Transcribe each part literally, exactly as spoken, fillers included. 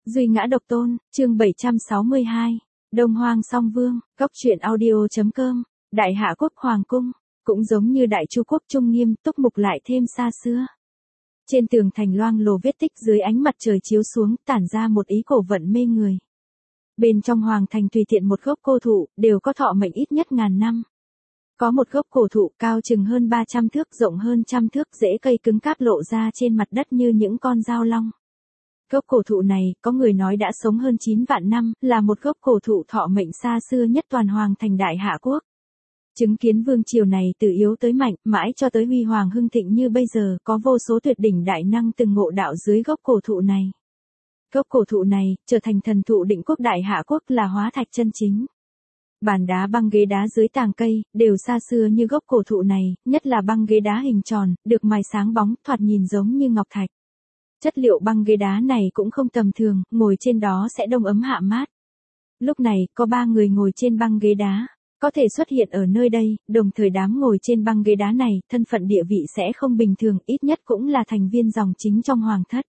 Duy ngã độc tôn, chương bảy trăm sáu mươi hai. Đông Hoang Song Vương, góc truyện audio.com. Đại Hạ Quốc Hoàng Cung, cũng giống như Đại Chu Quốc Trung Nghiêm, túc mục lại thêm xa xưa. Trên tường thành loang lổ vết tích dưới ánh mặt trời chiếu xuống, tản ra một ý cổ vận mê người. Bên trong hoàng thành tùy tiện một gốc cổ thụ, đều có thọ mệnh ít nhất ngàn năm. Có một gốc cổ thụ cao chừng hơn ba trăm thước, rộng hơn trăm thước, rễ cây cứng cáp lộ ra trên mặt đất như những con dao long. Gốc cổ thụ này, có người nói đã sống hơn chín vạn năm, là một gốc cổ thụ thọ mệnh xa xưa nhất toàn hoàng thành Đại Hạ Quốc. Chứng kiến vương triều này từ yếu tới mạnh, mãi cho tới huy hoàng hưng thịnh như bây giờ, có vô số tuyệt đỉnh đại năng từng ngộ đạo dưới gốc cổ thụ này. Gốc cổ thụ này, trở thành thần thụ định quốc Đại Hạ Quốc là hóa thạch chân chính. Bàn đá băng ghế đá dưới tàng cây, đều xa xưa như gốc cổ thụ này, nhất là băng ghế đá hình tròn, được mài sáng bóng, thoạt nhìn giống như ngọc thạch. Chất liệu băng ghế đá này cũng không tầm thường, ngồi trên đó sẽ đông ấm hạ mát. Lúc này, có ba người ngồi trên băng ghế đá, có thể xuất hiện ở nơi đây, đồng thời đám ngồi trên băng ghế đá này, thân phận địa vị sẽ không bình thường, ít nhất cũng là thành viên dòng chính trong hoàng thất.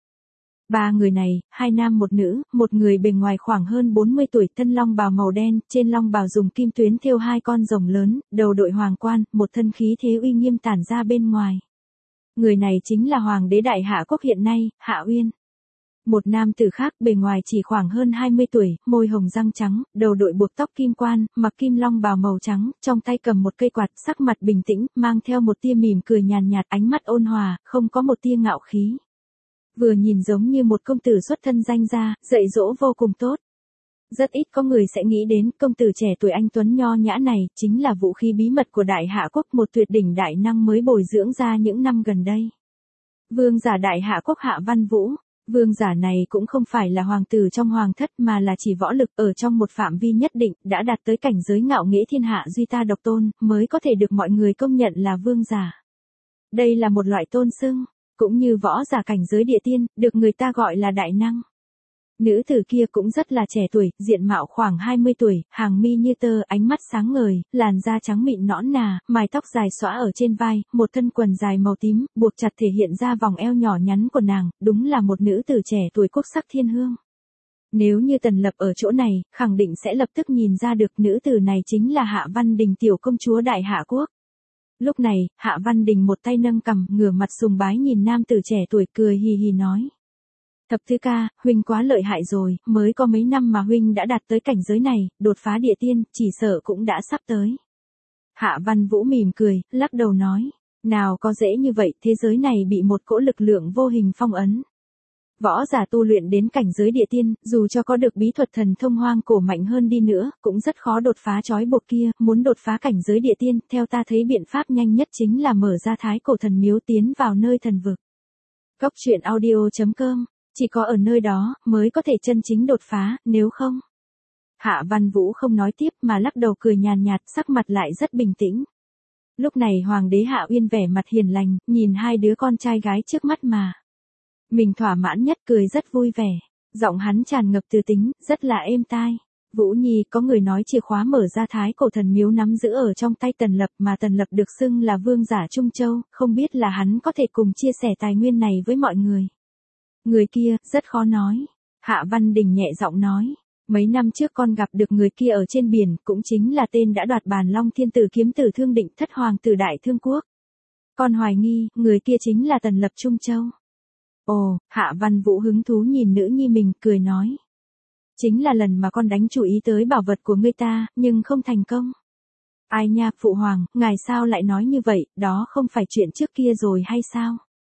Ba người này, hai nam một nữ, một người bề ngoài khoảng hơn bốn mươi tuổi, thân long bào màu đen, trên long bào dùng kim tuyến thêu hai con rồng lớn, đầu đội hoàng quan, một thân khí thế uy nghiêm tản ra bên ngoài. Người này chính là hoàng đế Đại Hạ Quốc hiện nay, Hạ Uyên. Một nam tử khác bề ngoài chỉ khoảng hơn hai mươi tuổi, môi hồng răng trắng, đầu đội buộc tóc kim quan, mặc kim long bào màu trắng, trong tay cầm một cây quạt, sắc mặt bình tĩnh, mang theo một tia mỉm cười nhàn nhạt, ánh mắt ôn hòa, không có một tia ngạo khí. Vừa nhìn giống như một công tử xuất thân danh gia, dạy dỗ vô cùng tốt. Rất ít có người sẽ nghĩ đến công tử trẻ tuổi anh tuấn nho nhã này chính là vũ khí bí mật của Đại Hạ Quốc, một tuyệt đỉnh đại năng mới bồi dưỡng ra những năm gần đây. Vương giả Đại Hạ Quốc Hạ Văn Vũ. Vương giả này cũng không phải là hoàng tử trong hoàng thất mà là chỉ võ lực ở trong một phạm vi nhất định, đã đạt tới cảnh giới ngạo nghễ thiên hạ duy ta độc tôn, mới có thể được mọi người công nhận là vương giả. Đây là một loại tôn xưng, cũng như võ giả cảnh giới địa tiên, được người ta gọi là đại năng. Nữ tử kia cũng rất là trẻ tuổi, diện mạo khoảng hai mươi tuổi, hàng mi như tơ, ánh mắt sáng ngời, làn da trắng mịn nõn nà, mái tóc dài xõa ở trên vai, một thân quần dài màu tím, buộc chặt thể hiện ra vòng eo nhỏ nhắn của nàng, đúng là một nữ tử trẻ tuổi quốc sắc thiên hương. Nếu như Tần Lập ở chỗ này, khẳng định sẽ lập tức nhìn ra được nữ tử này chính là Hạ Văn Đình tiểu công chúa Đại Hạ Quốc. Lúc này, Hạ Văn Đình một tay nâng cằm, ngửa mặt sùng bái nhìn nam tử trẻ tuổi, cười hì hì nói. Thập tứ ca, huynh quá lợi hại rồi, mới có mấy năm mà huynh đã đạt tới cảnh giới này, đột phá địa tiên, chỉ sợ cũng đã sắp tới. Hạ Văn Vũ mỉm cười, lắc đầu nói, nào có dễ như vậy, thế giới này bị một cỗ lực lượng vô hình phong ấn. Võ giả tu luyện đến cảnh giới địa tiên, dù cho có được bí thuật thần thông hoang cổ mạnh hơn đi nữa, cũng rất khó đột phá trói buộc kia, muốn đột phá cảnh giới địa tiên, theo ta thấy biện pháp nhanh nhất chính là mở ra thái cổ thần miếu tiến vào nơi thần vực. Góc truyện audio.com. Chỉ có ở nơi đó, mới có thể chân chính đột phá, nếu không. Hạ Văn Vũ không nói tiếp mà lắc đầu cười nhàn nhạt, sắc mặt lại rất bình tĩnh. Lúc này Hoàng đế Hạ Uyên vẻ mặt hiền lành, nhìn hai đứa con trai gái trước mắt mà. Mình thỏa mãn nhất, cười rất vui vẻ. Giọng hắn tràn ngập từ tính, rất là êm tai. Vũ Nhi, có người nói chìa khóa mở ra thái cổ thần miếu nắm giữ ở trong tay Tần Lập, mà Tần Lập được xưng là vương giả Trung Châu, không biết là hắn có thể cùng chia sẻ tài nguyên này với mọi người. Người kia, rất khó nói. Hạ Văn Đình nhẹ giọng nói. Mấy năm trước con gặp được người kia ở trên biển, cũng chính là tên đã đoạt bàn long thiên tử kiếm tử Thương Định thất hoàng tử Đại Thương Quốc. Con hoài nghi, người kia chính là Tần Lập Trung Châu. Ồ, Hạ Văn Vũ hứng thú nhìn nữ nhi mình, cười nói. Chính là lần mà con đánh chủ ý tới bảo vật của ngươi ta, nhưng không thành công. Ai nha, phụ hoàng, ngài sao lại nói như vậy, đó không phải chuyện trước kia rồi hay sao?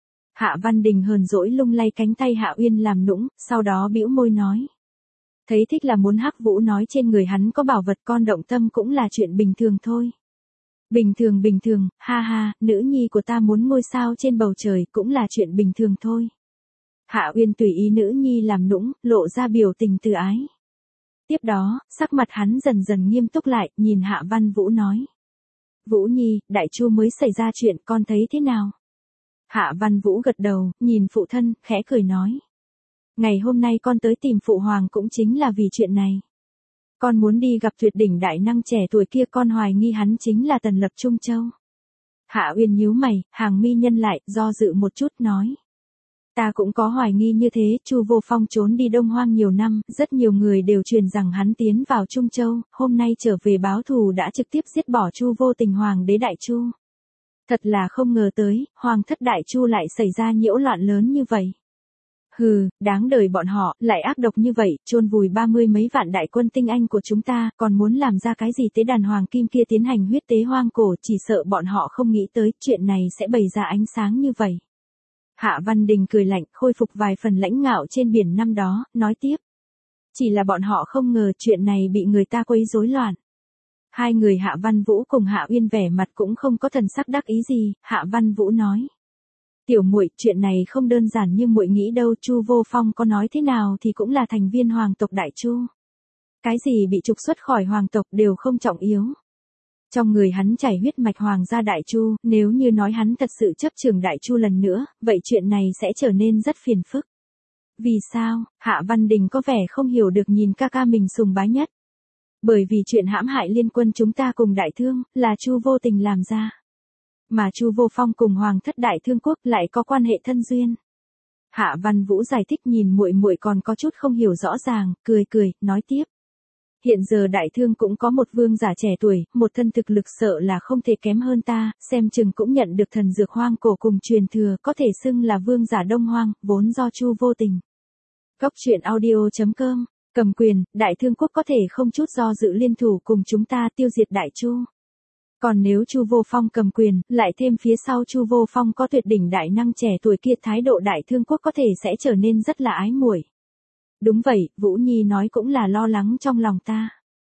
Hạ Văn Đình hờn dỗi lung lay cánh tay Hạ Uyên làm nũng, sau đó bĩu môi nói. Thấy thích là muốn Hắc Vũ nói trên người hắn có bảo vật, con động tâm cũng là chuyện bình thường thôi. Bình thường bình thường, ha ha, nữ nhi của ta muốn ngôi sao trên bầu trời cũng là chuyện bình thường thôi. Hạ Uyên tùy ý nữ nhi làm nũng, lộ ra biểu tình từ ái. Tiếp đó, sắc mặt hắn dần dần nghiêm túc lại, nhìn Hạ Văn Vũ nói. Vũ Nhi, Đại Chu mới xảy ra chuyện, con thấy thế nào? Hạ Văn Vũ gật đầu, nhìn phụ thân, khẽ cười nói. Ngày hôm nay con tới tìm phụ hoàng cũng chính là vì chuyện này. Con muốn đi gặp tuyệt đỉnh đại năng trẻ tuổi kia, con hoài nghi hắn chính là Tần Lập Trung Châu. Hạ Uyên nhíu mày, hàng mi nhân lại, do dự một chút nói. Ta cũng có hoài nghi như thế, Chu Vô Phong trốn đi Đông Hoang nhiều năm, rất nhiều người đều truyền rằng hắn tiến vào Trung Châu, hôm nay trở về báo thù đã trực tiếp giết bỏ Chu Vô Tình Hoàng đế Đại Chu. Thật là không ngờ tới, Hoàng thất Đại Chu lại xảy ra nhiễu loạn lớn như vậy. Hừ, đáng đời bọn họ, lại ác độc như vậy, chôn vùi ba mươi mấy vạn đại quân tinh anh của chúng ta, còn muốn làm ra cái gì tế đàn hoàng kim kia tiến hành huyết tế hoang cổ, chỉ sợ bọn họ không nghĩ tới, chuyện này sẽ bày ra ánh sáng như vậy. Hạ Văn Đình cười lạnh, khôi phục vài phần lãnh ngạo trên biển năm đó, nói tiếp. Chỉ là bọn họ không ngờ chuyện này bị người ta quấy rối loạn. Hai người Hạ Văn Vũ cùng Hạ Uyên vẻ mặt cũng không có thần sắc đắc ý gì, Hạ Văn Vũ nói. Tiểu muội, chuyện này không đơn giản như muội nghĩ đâu, Chu Vô Phong có nói thế nào thì cũng là thành viên hoàng tộc Đại Chu. Cái gì bị trục xuất khỏi hoàng tộc đều không trọng yếu. Trong người hắn chảy huyết mạch hoàng gia Đại Chu, nếu như nói hắn thật sự chấp trường Đại Chu lần nữa, vậy chuyện này sẽ trở nên rất phiền phức. Vì sao? Hạ Văn Đình có vẻ không hiểu được nhìn ca ca mình sùng bái nhất. Bởi vì chuyện hãm hại liên quân chúng ta cùng Đại Thương, là Chu Vô Tình làm ra. Mà Chu Vô Phong cùng Hoàng thất Đại Thương quốc lại có quan hệ thân duyên. Hạ Văn Vũ giải thích nhìn muội muội còn có chút không hiểu rõ ràng, cười cười, nói tiếp. Hiện giờ Đại Thương cũng có một vương giả trẻ tuổi, một thân thực lực sợ là không thể kém hơn ta, xem chừng cũng nhận được thần dược hoang cổ cùng truyền thừa, có thể xưng là vương giả Đông Hoang, vốn do Chu Vô Tình. Góc truyện audio chấm com, cầm quyền, Đại Thương quốc có thể không chút do dự liên thủ cùng chúng ta tiêu diệt Đại Chu. Còn nếu Chu Vô Phong cầm quyền, lại thêm phía sau Chu Vô Phong có tuyệt đỉnh đại năng trẻ tuổi kia, thái độ Đại Thương quốc có thể sẽ trở nên rất là ái muội. Đúng vậy, Vũ Nhi nói cũng là lo lắng trong lòng ta.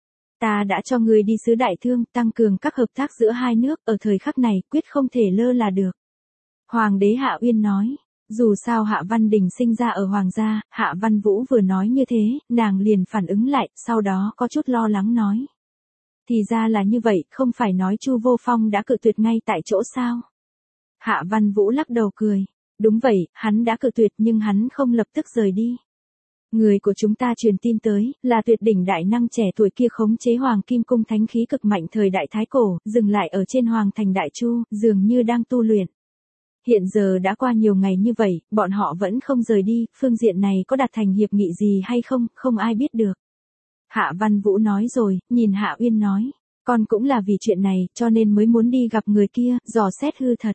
Ta đã cho người đi sứ Đại Thương, tăng cường các hợp tác giữa hai nước, ở thời khắc này, quyết không thể lơ là được. Hoàng đế Hạ Uyên nói, dù sao Hạ Văn Đình sinh ra ở Hoàng gia, Hạ Văn Vũ vừa nói như thế, nàng liền phản ứng lại, sau đó có chút lo lắng nói. Thì ra là như vậy, không phải nói Chu Vô Phong đã cự tuyệt ngay tại chỗ sao? Hạ Văn Vũ lắc đầu cười. Đúng vậy, hắn đã cự tuyệt nhưng hắn không lập tức rời đi. Người của chúng ta truyền tin tới, là tuyệt đỉnh đại năng trẻ tuổi kia khống chế Hoàng Kim Cung thánh khí cực mạnh thời Đại Thái Cổ, dừng lại ở trên Hoàng thành Đại Chu, dường như đang tu luyện. Hiện giờ đã qua nhiều ngày như vậy, bọn họ vẫn không rời đi, phương diện này có đạt thành hiệp nghị gì hay không, không ai biết được. Hạ Văn Vũ nói rồi, nhìn Hạ Uyên nói, con cũng là vì chuyện này, cho nên mới muốn đi gặp người kia, dò xét hư thật.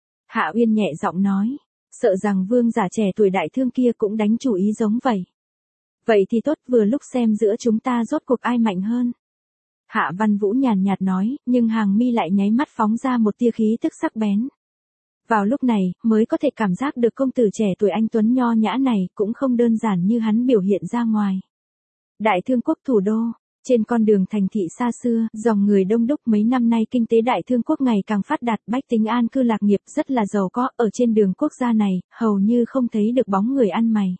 Hạ Uyên nhẹ giọng nói, sợ rằng vương giả trẻ tuổi Đại Thương kia cũng đánh chủ ý giống vậy. Vậy thì tốt, vừa lúc xem giữa chúng ta rốt cuộc ai mạnh hơn. Hạ Văn Vũ nhàn nhạt nói, nhưng hàng mi lại nháy mắt phóng ra một tia khí tức sắc bén. Vào lúc này, mới có thể cảm giác được công tử trẻ tuổi anh tuấn nho nhã này cũng không đơn giản như hắn biểu hiện ra ngoài. Đại Thương quốc thủ đô, trên con đường thành thị xa xưa, dòng người đông đúc, mấy năm nay kinh tế Đại Thương quốc ngày càng phát đạt, bách tính an cư lạc nghiệp rất là giàu có, ở trên đường quốc gia này, hầu như không thấy được bóng người ăn mày.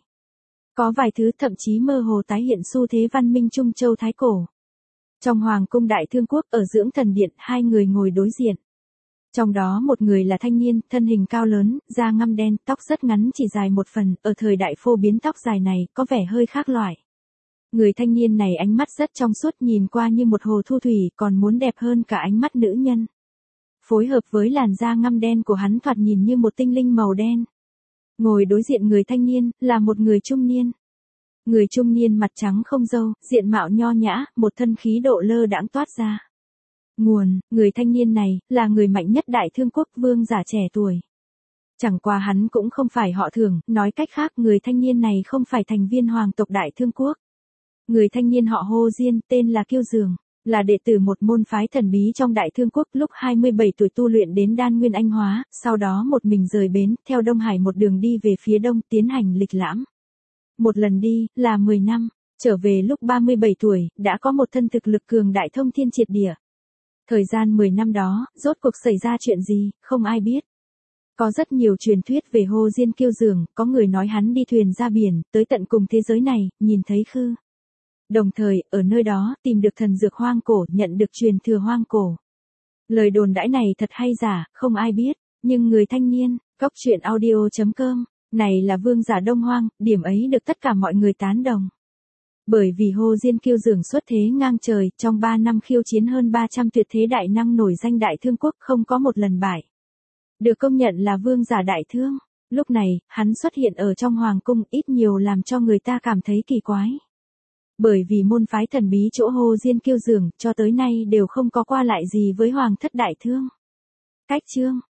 Có vài thứ thậm chí mơ hồ tái hiện xu thế văn minh Trung Châu Thái Cổ. Trong Hoàng cung Đại Thương quốc ở Dưỡng Thần Điện, hai người ngồi đối diện. Trong đó một người là thanh niên, thân hình cao lớn, da ngăm đen, tóc rất ngắn chỉ dài một phần, ở thời đại phổ biến tóc dài này, có vẻ hơi khác loại. Người thanh niên này ánh mắt rất trong suốt, nhìn qua như một hồ thu thủy, còn muốn đẹp hơn cả ánh mắt nữ nhân. Phối hợp với làn da ngăm đen của hắn thoạt nhìn như một tinh linh màu đen. Ngồi đối diện người thanh niên, là một người trung niên. Người trung niên mặt trắng không râu, diện mạo nho nhã, một thân khí độ lơ đãng toát ra. Nguồn, người thanh niên này, là người mạnh nhất Đại Thương quốc, vương giả trẻ tuổi. Chẳng qua hắn cũng không phải họ Thường, nói cách khác người thanh niên này không phải thành viên hoàng tộc Đại Thương quốc. Người thanh niên họ Hồ Diên, tên là Kiêu Dường, là đệ tử một môn phái thần bí trong Đại Thương quốc, lúc hai mươi bảy tuổi tu luyện đến đan nguyên anh hóa, sau đó một mình rời bến, theo Đông Hải một đường đi về phía đông, tiến hành lịch lãm. Một lần đi, là mười năm, trở về lúc ba mươi bảy tuổi, đã có một thân thực lực cường đại thông thiên triệt địa. Thời gian mười năm đó, rốt cuộc xảy ra chuyện gì, không ai biết. Có rất nhiều truyền thuyết về Hồ Diên Kiêu Dường, có người nói hắn đi thuyền ra biển, tới tận cùng thế giới này, nhìn thấy khư. Đồng thời, ở nơi đó, tìm được thần dược hoang cổ, nhận được truyền thừa hoang cổ. Lời đồn đãi này thật hay giả, không ai biết, nhưng người thanh niên, góc truyện audio chấm com, này là vương giả Đông Hoang, điểm ấy được tất cả mọi người tán đồng. Bởi vì Hồ Diên Kiêu Dường xuất thế ngang trời, trong ba năm khiêu chiến hơn ba trăm tuyệt thế đại năng nổi danh Đại Thương quốc, không có một lần bại. Được công nhận là vương giả Đại Thương. Lúc này, hắn xuất hiện ở trong hoàng cung ít nhiều làm cho người ta cảm thấy kỳ quái. Bởi vì môn phái thần bí chỗ Hồ Diên Kiêu Dường cho tới nay đều không có qua lại gì với hoàng thất đại thương. Cách chương